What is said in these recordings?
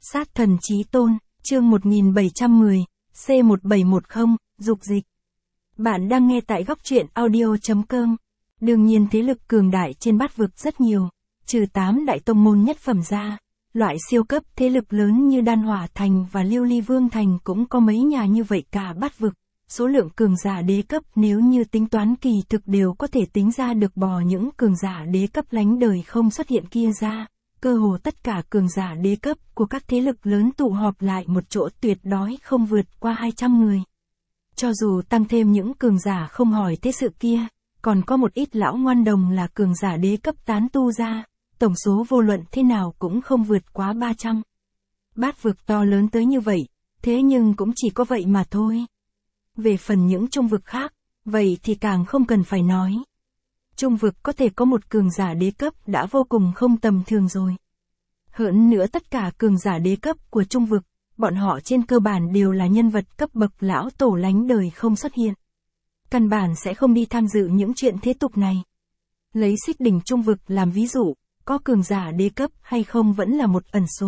Sát thần chí tôn, chương 1710, C1710, dục dịch. Bạn đang nghe tại góc truyện audio.com. Đương nhiên thế lực cường đại trên bát vực rất nhiều, trừ 8 đại tông môn nhất phẩm ra, loại siêu cấp thế lực lớn như Đan Hỏa Thành và Lưu Ly Vương Thành cũng có mấy nhà như vậy cả bát vực. Số lượng cường giả đế cấp nếu như tính toán kỳ thực đều có thể tính ra được bỏ những cường giả đế cấp lánh đời không xuất hiện kia ra. Cơ hồ tất cả cường giả đế cấp của các thế lực lớn tụ họp lại một chỗ tuyệt đối không vượt qua 200 người. Cho dù tăng thêm những cường giả không hỏi thế sự kia, còn có một ít lão ngoan đồng là cường giả đế cấp tán tu ra, tổng số vô luận thế nào cũng không vượt quá 300. Bát vực to lớn tới như vậy, thế nhưng cũng chỉ có vậy mà thôi. Về phần những trung vực khác, vậy thì càng không cần phải nói. Trung vực có thể có một cường giả đế cấp đã vô cùng không tầm thường rồi. Hơn nữa tất cả cường giả đế cấp của trung vực, bọn họ trên cơ bản đều là nhân vật cấp bậc lão tổ lánh đời không xuất hiện. Căn bản sẽ không đi tham dự những chuyện thế tục này. Lấy Xích Đỉnh trung vực làm ví dụ, có cường giả đế cấp hay không vẫn là một ẩn số.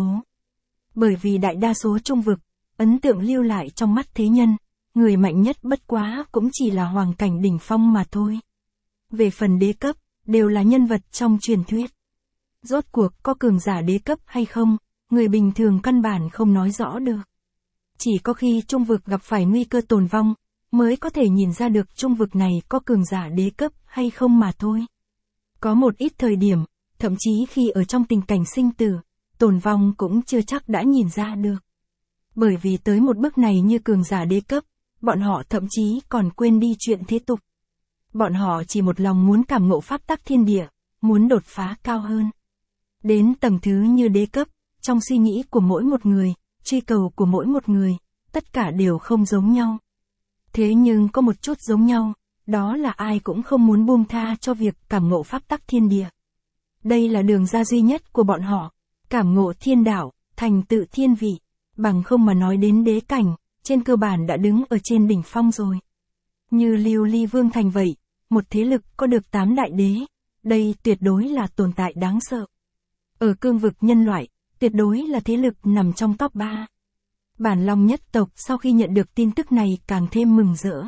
Bởi vì đại đa số trung vực, ấn tượng lưu lại trong mắt thế nhân, người mạnh nhất bất quá cũng chỉ là hoàng cảnh đỉnh phong mà thôi. Về phần đế cấp, đều là nhân vật trong truyền thuyết. Rốt cuộc có cường giả đế cấp hay không, người bình thường căn bản không nói rõ được. Chỉ có khi trung vực gặp phải nguy cơ tồn vong, mới có thể nhìn ra được trung vực này có cường giả đế cấp hay không mà thôi. Có một ít thời điểm, thậm chí khi ở trong tình cảnh sinh tử, tồn vong cũng chưa chắc đã nhìn ra được. Bởi vì tới một bước này như cường giả đế cấp, bọn họ thậm chí còn quên đi chuyện thế tục. Bọn họ chỉ một lòng muốn cảm ngộ pháp tắc thiên địa, muốn đột phá cao hơn. Đến tầng thứ như đế cấp, trong suy nghĩ của mỗi một người, truy cầu của mỗi một người, tất cả đều không giống nhau. Thế nhưng có một chút giống nhau, đó là ai cũng không muốn buông tha cho việc cảm ngộ pháp tắc thiên địa. Đây là đường ra duy nhất của bọn họ, cảm ngộ thiên đạo, thành tựu thiên vị, bằng không mà nói đến đế cảnh, trên cơ bản đã đứng ở trên đỉnh phong rồi. Như Lưu Ly Vương Thành vậy, một thế lực có được 8 đại đế, đây tuyệt đối là tồn tại đáng sợ. Ở cương vực nhân loại, tuyệt đối là thế lực nằm trong top 3. Bản Long nhất tộc sau khi nhận được tin tức này càng thêm mừng rỡ.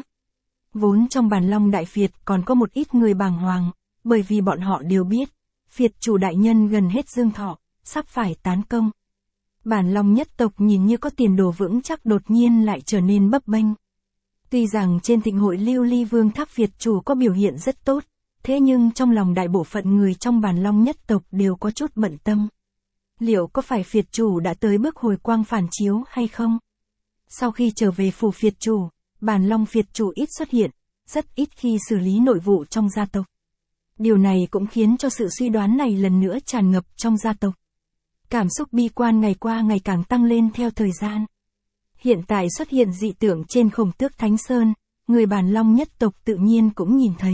Vốn trong Bản Long Đại Phiệt còn có một ít người bàng hoàng, bởi vì bọn họ đều biết, Phiệt chủ đại nhân gần hết dương thọ, sắp phải tán công. Bản Long nhất tộc nhìn như có tiền đồ vững chắc đột nhiên lại trở nên bấp bênh. Tuy rằng trên thịnh hội Lưu Ly Vương Tháp Phiệt chủ có biểu hiện rất tốt, thế nhưng trong lòng đại bộ phận người trong Bản Long nhất tộc đều có chút bận tâm. Liệu có phải Phiệt chủ đã tới bước hồi quang phản chiếu hay không? Sau khi trở về phủ Phiệt chủ, Bản Long Phiệt chủ ít xuất hiện, rất ít khi xử lý nội vụ trong gia tộc. Điều này cũng khiến cho sự suy đoán này lần nữa tràn ngập trong gia tộc. Cảm xúc bi quan ngày qua ngày càng tăng lên theo thời gian. Hiện tại xuất hiện dị tượng trên Khổng Tước Thánh Sơn, người Bản Long nhất tộc tự nhiên cũng nhìn thấy.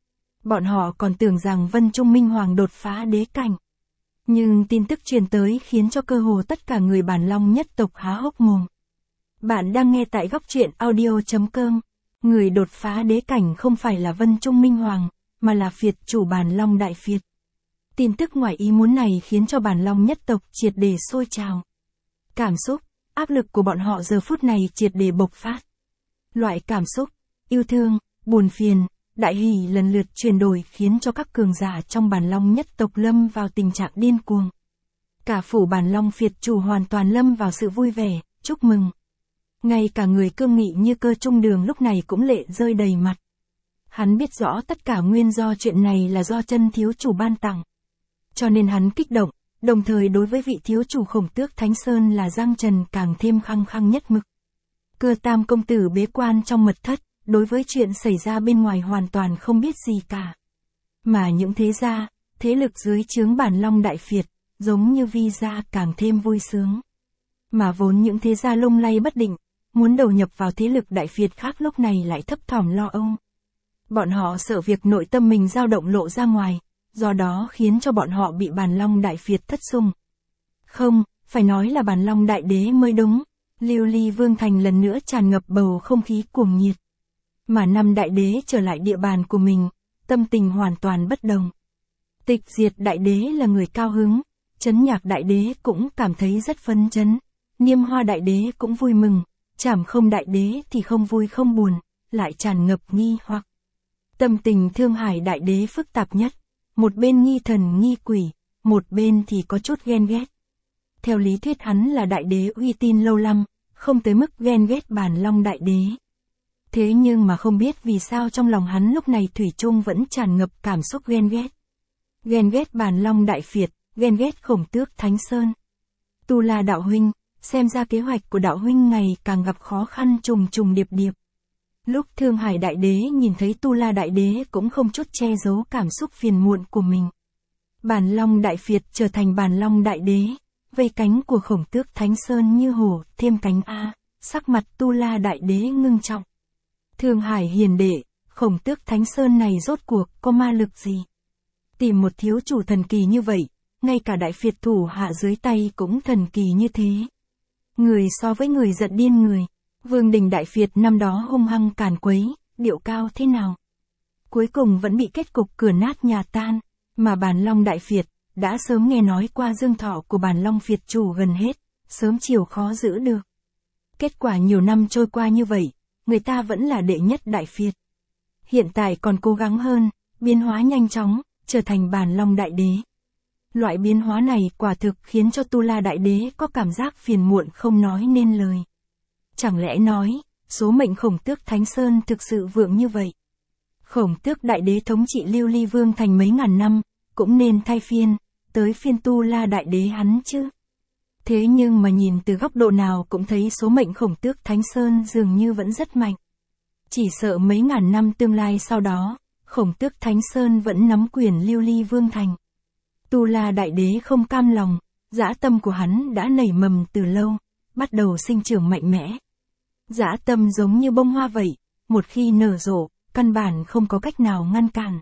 Bọn họ còn tưởng rằng Vân Trung Minh Hoàng đột phá đế cảnh. Nhưng tin tức truyền tới khiến cho cơ hồ tất cả người Bản Long nhất tộc há hốc mồm. Bạn đang nghe tại góc truyện audio.com. Người đột phá đế cảnh không phải là Vân Trung Minh Hoàng, mà là Phiệt chủ Bản Long Đại Phiệt. Tin tức ngoài ý muốn này khiến cho Bản Long nhất tộc triệt để sôi trào. Cảm xúc, áp lực của bọn họ giờ phút này triệt để bộc phát. Loại cảm xúc, yêu thương, buồn phiền, đại hỉ lần lượt chuyển đổi khiến cho các cường giả trong Bản Long nhất tộc lâm vào tình trạng điên cuồng. Cả phủ Bản Long Phiệt chủ hoàn toàn lâm vào sự vui vẻ, chúc mừng. Ngay cả người cương nghị như Cơ Trung Đường lúc này cũng lệ rơi đầy mặt. Hắn biết rõ tất cả nguyên do chuyện này là do chân thiếu chủ ban tặng. Cho nên hắn kích động, đồng thời đối với vị thiếu chủ Khổng Tước Thánh Sơn là Giang Trần càng thêm khăng khăng nhất mực. Cơ Tam công tử bế quan trong mật thất, đối với chuyện xảy ra bên ngoài hoàn toàn không biết gì cả. Mà những thế gia, thế lực dưới trướng Bản Long Đại Phiệt, giống như Vi gia càng thêm vui sướng. Mà vốn những thế gia lung lay bất định, muốn đầu nhập vào thế lực Đại Phiệt khác lúc này lại thấp thỏm lo âu. Bọn họ sợ việc nội tâm mình dao động lộ ra ngoài, do đó khiến cho bọn họ bị Bản Long Đại Phiệt thất sủng. Không, phải nói là Bản Long Đại Đế mới đúng. Lưu Ly Vương Thành lần nữa tràn ngập bầu không khí cuồng nhiệt. Mà năm đại đế trở lại địa bàn của mình, tâm tình hoàn toàn bất đồng. Tịch Diệt Đại Đế là người cao hứng, Trấn Nhạc Đại Đế cũng cảm thấy rất phấn chấn, Niêm Hoa Đại Đế cũng vui mừng, Trảm Không Đại Đế thì không vui không buồn, lại tràn ngập nghi hoặc. Tâm tình Thương Hải Đại Đế phức tạp nhất, một bên nghi thần nghi quỷ, một bên thì có chút ghen ghét. Theo lý thuyết hắn là đại đế uy tín lâu năm, không tới mức ghen ghét Bàn Long Đại Đế. Thế nhưng mà không biết vì sao trong lòng hắn lúc này thủy chung vẫn tràn ngập cảm xúc ghen ghét. Ghen ghét Bàn Long Đại Phiệt, ghen ghét Khổng Tước Thánh Sơn. Tu La đạo huynh, xem ra kế hoạch của đạo huynh ngày càng gặp khó khăn trùng trùng điệp điệp. Lúc Thương Hải Đại Đế nhìn thấy Tu La Đại Đế cũng không chút che giấu cảm xúc phiền muộn của mình. Bàn Long Đại Phiệt trở thành Bàn Long Đại Đế, vây cánh của Khổng Tước Thánh Sơn như hổ, thêm cánh a, sắc mặt Tu La Đại Đế ngưng trọng. Thương Hải hiền đệ, Khổng Tước Thánh Sơn này rốt cuộc có ma lực gì? Tìm một thiếu chủ thần kỳ như vậy, ngay cả đại phiệt thủ hạ dưới tay cũng thần kỳ như thế. Người so với người giận điên người. Vương Đình Đại Phiệt năm đó hung hăng càn quấy, điệu cao thế nào? Cuối cùng vẫn bị kết cục cửa nát nhà tan, mà Bàn Long Đại Phiệt đã sớm nghe nói qua dương thọ của Bàn Long Phiệt chủ gần hết, sớm chiều khó giữ được. Kết quả nhiều năm trôi qua như vậy, người ta vẫn là đệ nhất Đại Phiệt. Hiện tại còn cố gắng hơn, biến hóa nhanh chóng, trở thành Bàn Long Đại Đế. Loại biến hóa này quả thực khiến cho Tu La Đại Đế có cảm giác phiền muộn không nói nên lời. Chẳng lẽ nói, số mệnh Khổng Tước Thánh Sơn thực sự vượng như vậy? Khổng Tước Đại Đế thống trị Lưu Ly Vương thành mấy ngàn năm, cũng nên thay phiên, tới phiên Tu La Đại Đế hắn chứ. Thế nhưng mà nhìn từ góc độ nào cũng thấy số mệnh Khổng Tước Thánh Sơn dường như vẫn rất mạnh. Chỉ sợ mấy ngàn năm tương lai sau đó, Khổng Tước Thánh Sơn vẫn nắm quyền Lưu Ly Vương thành. Tu La Đại Đế không cam lòng, dã tâm của hắn đã nảy mầm từ lâu, bắt đầu sinh trưởng mạnh mẽ. Dã tâm giống như bông hoa vậy, một khi nở rộ, căn bản không có cách nào ngăn cản.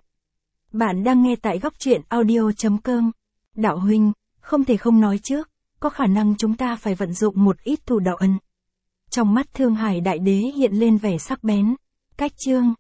Bạn đang nghe tại góc truyện audio.com. Đạo huynh, không thể không nói trước, có khả năng chúng ta phải vận dụng một ít thủ đoạn. Trong mắt Thương Hải Đại Đế hiện lên vẻ sắc bén. Cách chương